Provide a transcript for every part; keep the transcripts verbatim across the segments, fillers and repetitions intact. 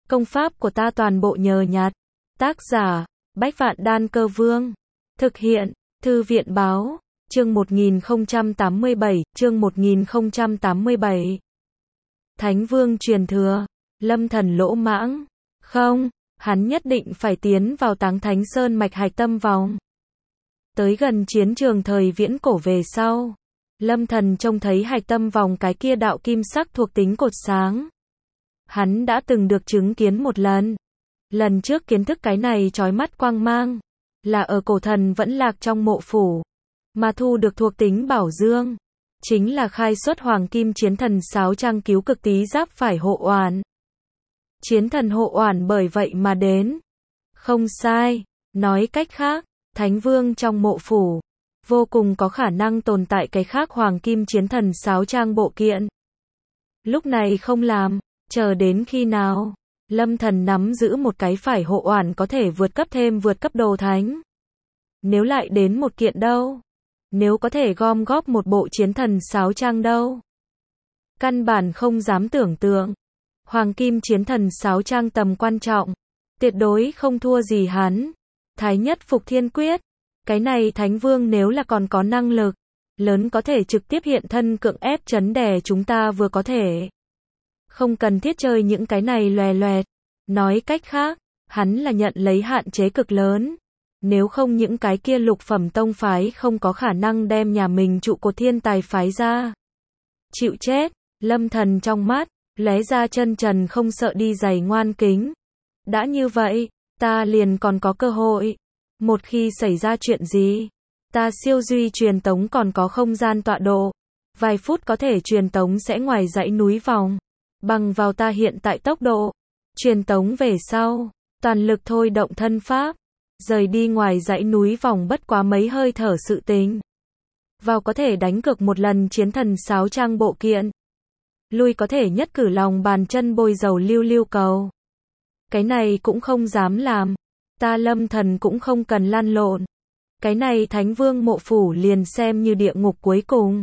Công pháp của ta toàn bộ nhờ nhặt. Tác giả, Bách Vạn Đan Cơ Vương. Thực hiện, Thư viện Báo. Chương một nghìn không trăm tám mươi bảy, chương một nghìn không trăm tám mươi bảy. Thánh Vương truyền thừa, Lâm Thần lỗ mãng. Không, hắn nhất định phải tiến vào Táng Thánh Sơn mạch hạch tâm vòng. Tới gần chiến trường thời viễn cổ về sau, Lâm Thần trông thấy hạch tâm vòng cái kia đạo kim sắc thuộc tính cột sáng. Hắn đã từng được chứng kiến một lần. Lần trước kiến thức cái này chói mắt quang mang, là ở cổ thần vẫn lạc trong mộ phủ, mà thu được thuộc tính bảo dương. Chính là khai xuất hoàng kim chiến thần sáo trang cứu cực tí giáp phải hộ oản. Chiến thần hộ oản bởi vậy mà đến. Không sai, nói cách khác, Thánh Vương trong mộ phủ, vô cùng có khả năng tồn tại cái khác hoàng kim chiến thần sáo trang bộ kiện. Lúc này không làm, chờ đến khi nào? Lâm Thần nắm giữ một cái phải hộ oản có thể vượt cấp thêm vượt cấp đồ thánh. Nếu lại đến một kiện đâu? Nếu có thể gom góp một bộ chiến thần sáo trang đâu? Căn bản không dám tưởng tượng. Hoàng kim chiến thần sáo trang tầm quan trọng, tuyệt đối không thua gì hắn. Thái nhất phục thiên quyết, cái này Thánh Vương nếu là còn có năng lực lớn có thể trực tiếp hiện thân cưỡng ép chấn đè chúng ta vừa có thể. Không cần thiết chơi những cái này loè loẹt. Nói cách khác, hắn là nhận lấy hạn chế cực lớn. Nếu không những cái kia lục phẩm tông phái không có khả năng đem nhà mình trụ cột thiên tài phái ra. Chịu chết, Lâm Thần trong mắt, lóe ra chân trần không sợ đi giày ngoan kính. Đã như vậy, ta liền còn có cơ hội. Một khi xảy ra chuyện gì, ta siêu duy truyền tống còn có không gian tọa độ. Vài phút có thể truyền tống sẽ ngoài dãy núi vòng. Bằng vào ta hiện tại tốc độ, truyền tống về sau, toàn lực thôi động thân pháp, rời đi ngoài dãy núi vòng bất quá mấy hơi thở sự tình. Vào có thể đánh cược một lần chiến thần sáo trang bộ kiện. Lui có thể nhất cử lòng bàn chân bôi dầu lưu lưu cầu. Cái này cũng không dám làm. Ta Lâm Thần cũng không cần lăn lộn. Cái này Thánh Vương mộ phủ liền xem như địa ngục cuối cùng.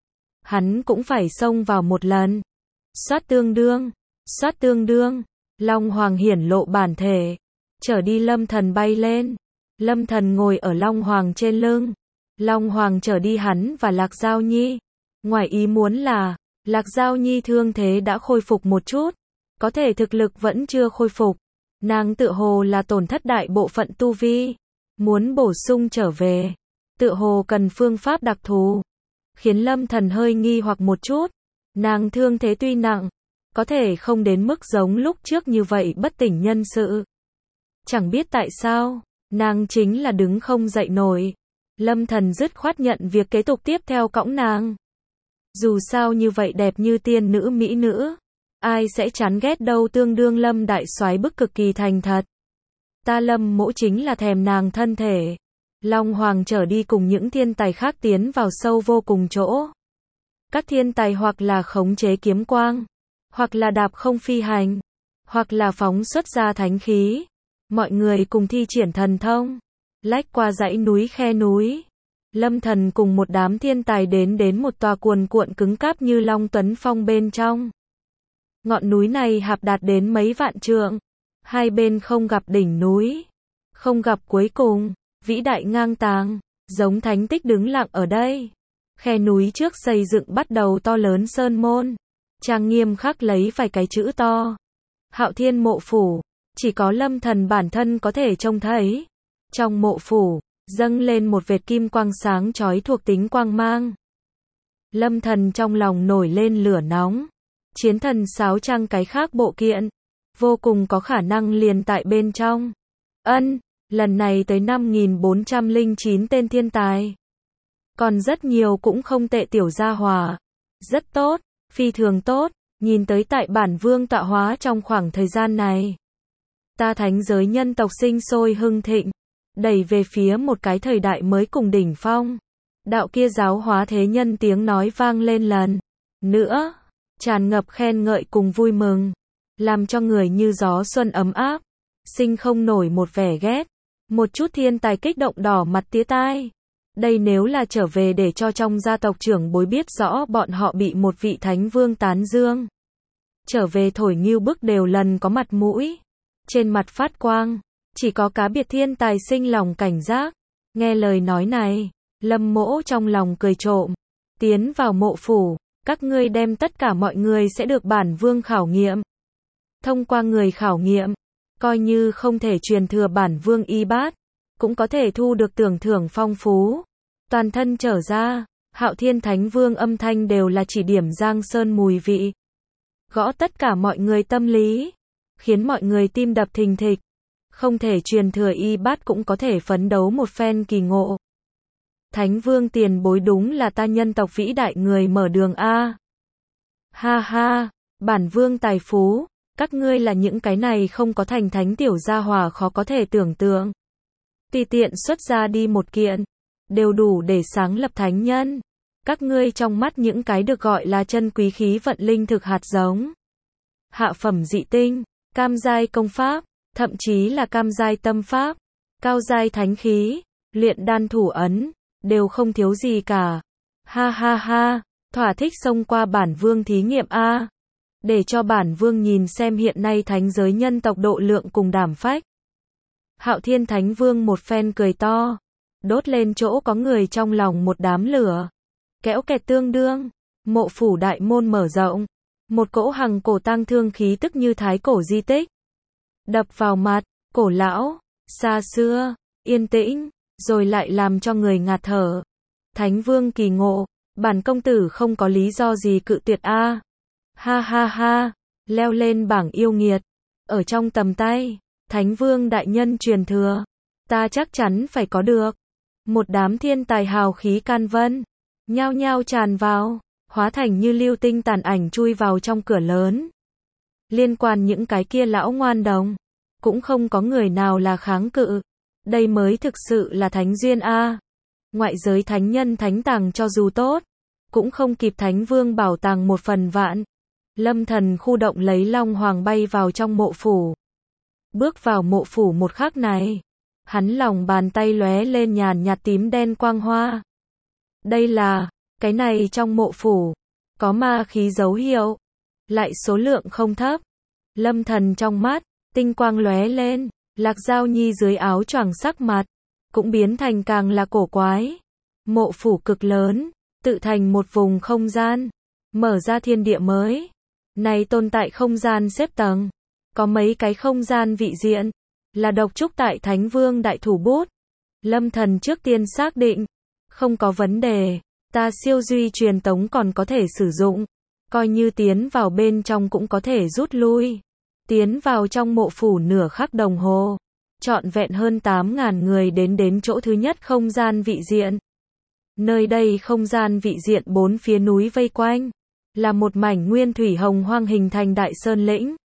Hắn cũng phải xông vào một lần. Xoát tương đương, xoát tương đương, Long Hoàng hiển lộ bản thể, trở đi Lâm Thần bay lên. Lâm Thần ngồi ở Long Hoàng trên lưng. Long Hoàng trở đi hắn và Lạc Giao Nhi. Ngoài ý muốn là, Lạc Giao Nhi thương thế đã khôi phục một chút, có thể thực lực vẫn chưa khôi phục. Nàng tựa hồ là tổn thất đại bộ phận tu vi, muốn bổ sung trở về, tựa hồ cần phương pháp đặc thù, khiến Lâm Thần hơi nghi hoặc một chút. Nàng thương thế tuy nặng, có thể không đến mức giống lúc trước như vậy bất tỉnh nhân sự. Chẳng biết tại sao, nàng chính là đứng không dậy nổi. Lâm Thần dứt khoát nhận việc kế tục tiếp theo cõng nàng. Dù sao như vậy đẹp như tiên nữ mỹ nữ, ai sẽ chán ghét đâu, tương đương Lâm đại soái bức cực kỳ thành thật. Ta Lâm mỗ chính là thèm nàng thân thể. Long Hoàng trở đi cùng những thiên tài khác tiến vào sâu vô cùng chỗ. Các thiên tài hoặc là khống chế kiếm quang, hoặc là đạp không phi hành, hoặc là phóng xuất ra thánh khí. Mọi người cùng thi triển thần thông, lách qua dãy núi khe núi. Lâm Thần cùng một đám thiên tài đến đến một tòa cuồn cuộn cứng cáp như Long Tuấn Phong bên trong. Ngọn núi này hạp đạt đến mấy vạn trượng, hai bên không gặp đỉnh núi, không gặp cuối cùng, vĩ đại ngang tàng, giống thánh tích đứng lặng ở đây. Khe núi trước xây dựng bắt đầu to lớn sơn môn, trang nghiêm khắc lấy vài cái chữ to. Hạo Thiên mộ phủ, chỉ có Lâm Thần bản thân có thể trông thấy. Trong mộ phủ, dâng lên một vệt kim quang sáng chói thuộc tính quang mang. Lâm Thần trong lòng nổi lên lửa nóng. Chiến thần sáo trang cái khác bộ kiện, vô cùng có khả năng liền tại bên trong. Ân, lần này tới năm nghìn bốn trăm lẻ chín tên thiên tài. Còn rất nhiều cũng không tệ tiểu gia hỏa. Rất tốt, phi thường tốt, nhìn tới tại bản vương tọa hóa trong khoảng thời gian này. Ta thánh giới nhân tộc sinh sôi hưng thịnh, đẩy về phía một cái thời đại mới cùng đỉnh phong. Đạo kia giáo hóa thế nhân tiếng nói vang lên lần nữa, tràn ngập khen ngợi cùng vui mừng, làm cho người như gió xuân ấm áp, sinh không nổi một vẻ ghét. Một chút thiên tài kích động đỏ mặt tía tai. Đây nếu là trở về để cho trong gia tộc trưởng bối biết rõ bọn họ bị một vị Thánh Vương tán dương. trở về thổi ngưu bức đều lần có mặt mũi. Trên mặt phát quang, chỉ có cá biệt thiên tài sinh lòng cảnh giác. Nghe lời nói này, Lâm Mỗ trong lòng cười trộm. Tiến vào mộ phủ, các ngươi đem tất cả mọi người sẽ được bản vương khảo nghiệm. Thông qua người khảo nghiệm, coi như không thể truyền thừa bản vương y bát, cũng có thể thu được tưởng thưởng phong phú. Toàn thân trở ra, Hạo Thiên Thánh Vương âm thanh đều là chỉ điểm Giang Sơn mùi vị. Gõ tất cả mọi người tâm lý, khiến mọi người tim đập thình thịch. Không thể truyền thừa y bát cũng có thể phấn đấu một phen kỳ ngộ. Thánh Vương tiền bối đúng là ta nhân tộc vĩ đại người mở đường a. Ha ha, bản vương tài phú, các ngươi là những cái này không có thành thánh tiểu gia hỏa khó có thể tưởng tượng. Tùy tiện xuất ra đi một kiện, đều đủ để sáng lập thánh nhân. Các ngươi trong mắt những cái được gọi là chân quý khí vận linh thực hạt giống. Hạ phẩm dị tinh, cam giai công pháp, thậm chí là cam giai tâm pháp, cao giai thánh khí, luyện đan thủ ấn, đều không thiếu gì cả. Ha ha ha, thỏa thích xông qua bản vương thí nghiệm a. Để cho bản vương nhìn xem hiện nay thánh giới nhân tộc độ lượng cùng đảm phách. Hạo Thiên Thánh Vương một phen cười to, đốt lên chỗ có người trong lòng một đám lửa. Kéo kẹt tương đương, mộ phủ đại môn mở rộng, một cỗ hằng cổ tang thương khí tức như thái cổ di tích. Đập vào mặt, cổ lão, xa xưa, yên tĩnh, rồi lại làm cho người ngạt thở. Thánh Vương kỳ ngộ, bản công tử không có lý do gì cự tuyệt a. Ha ha ha, leo lên bảng yêu nghiệt, ở trong tầm tay, Thánh Vương đại nhân truyền thừa, ta chắc chắn phải có được. Một đám thiên tài hào khí can vân, nhao nhao tràn vào, hóa thành như lưu tinh tàn ảnh chui vào trong cửa lớn. Liên quan những cái kia lão ngoan đồng, cũng không có người nào là kháng cự. Đây mới thực sự là thánh duyên a. Ngoại giới thánh nhân thánh tàng cho dù tốt, cũng không kịp Thánh Vương bảo tàng một phần vạn. Lâm Thần khu động lấy long hoàng bay vào trong mộ phủ. Bước vào mộ phủ một khắc này, hắn lòng bàn tay lóe lên nhàn nhạt tím đen quang hoa. Đây là, cái này trong mộ phủ, có ma khí dấu hiệu, lại số lượng không thấp. Lâm Thần trong mắt, tinh quang lóe lên, Lạc Giao Nhi dưới áo choàng sắc mặt, cũng biến thành càng là cổ quái. Mộ phủ cực lớn, tự thành một vùng không gian, mở ra thiên địa mới. Này tồn tại không gian xếp tầng, có mấy cái không gian vị diện, là độc trúc tại Thánh Vương đại thủ bút. Lâm Thần trước tiên xác định, không có vấn đề, ta siêu duy truyền tống còn có thể sử dụng, coi như tiến vào bên trong cũng có thể rút lui. Tiến vào trong mộ phủ nửa khắc đồng hồ, trọn vẹn hơn tám ngàn người đến đến chỗ thứ nhất không gian vị diện. Nơi đây không gian vị diện bốn phía núi vây quanh, là một mảnh nguyên thủy hồng hoang hình thành đại sơn lĩnh.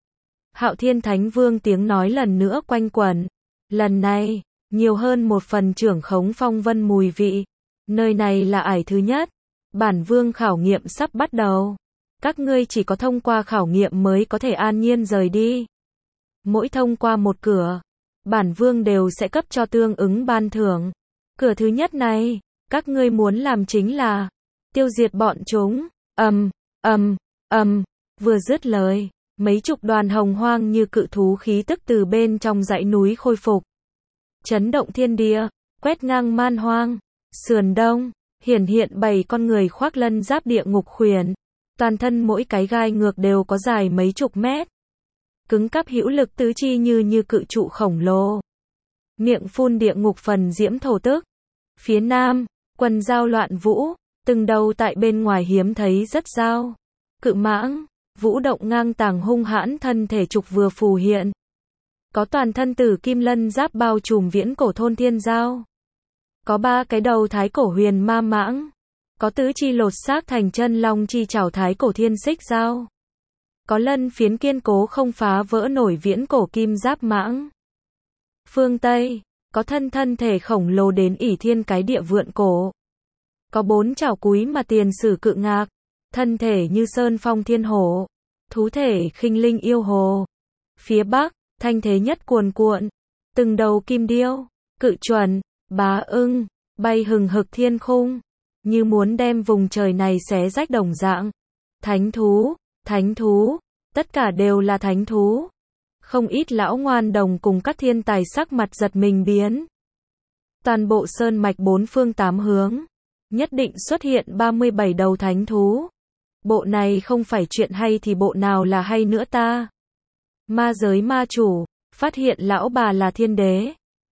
Hạo Thiên Thánh Vương tiếng nói lần nữa quanh quẩn. Lần này, nhiều hơn một phần trưởng khống phong vân mùi vị. Nơi này là ải thứ nhất. Bản vương khảo nghiệm sắp bắt đầu. Các ngươi chỉ có thông qua khảo nghiệm mới có thể an nhiên rời đi. Mỗi thông qua một cửa, bản vương đều sẽ cấp cho tương ứng ban thưởng. Cửa thứ nhất này, các ngươi muốn làm chính là tiêu diệt bọn chúng. Ầm, ầm, ầm, vừa dứt lời, mấy chục đoàn hồng hoang như cự thú khí tức từ bên trong dãy núi khôi phục. Chấn động thiên địa, quét ngang man hoang. Sườn đông, hiển hiện bảy con người khoác lân giáp địa ngục khuyển. Toàn thân mỗi cái gai ngược đều có dài mấy chục mét. Cứng cáp hữu lực tứ chi như như cự trụ khổng lồ. Miệng phun địa ngục phần diễm thổ tức. Phía nam, quần dao loạn vũ, từng đầu tại bên ngoài hiếm thấy rất dao. Cự mãng, vũ động ngang tàng hung hãn thân thể trục vừa phù hiện. Có toàn thân tử kim lân giáp bao trùm viễn cổ thôn thiên giao. Có ba cái đầu thái cổ huyền ma mãng. Có tứ chi lột xác thành chân long chi chảo thái cổ thiên xích giao. Có lân phiến kiên cố không phá vỡ nổi viễn cổ kim giáp mãng. Phương Tây, có thân thân thể khổng lồ đến ỷ thiên cái địa vượn cổ. Có bốn chảo cúi mà tiền sử cự ngạc, thân thể như sơn phong thiên hổ, thú thể khinh linh yêu hồ. Phía Bắc, thanh thế nhất cuồn cuộn, từng đầu kim điêu, cự chuẩn, bá ưng, bay hừng hực thiên khung, như muốn đem vùng trời này xé rách đồng dạng. Thánh thú, thánh thú, Tất cả đều là thánh thú. Không ít lão ngoan đồng cùng các thiên tài sắc mặt giật mình biến. Toàn bộ sơn mạch bốn phương tám hướng, nhất định xuất hiện ba mươi bảy đầu thánh thú. Bộ này không phải chuyện hay thì bộ nào là hay nữa ta? Ma giới ma chủ, phát hiện lão bà là thiên đế.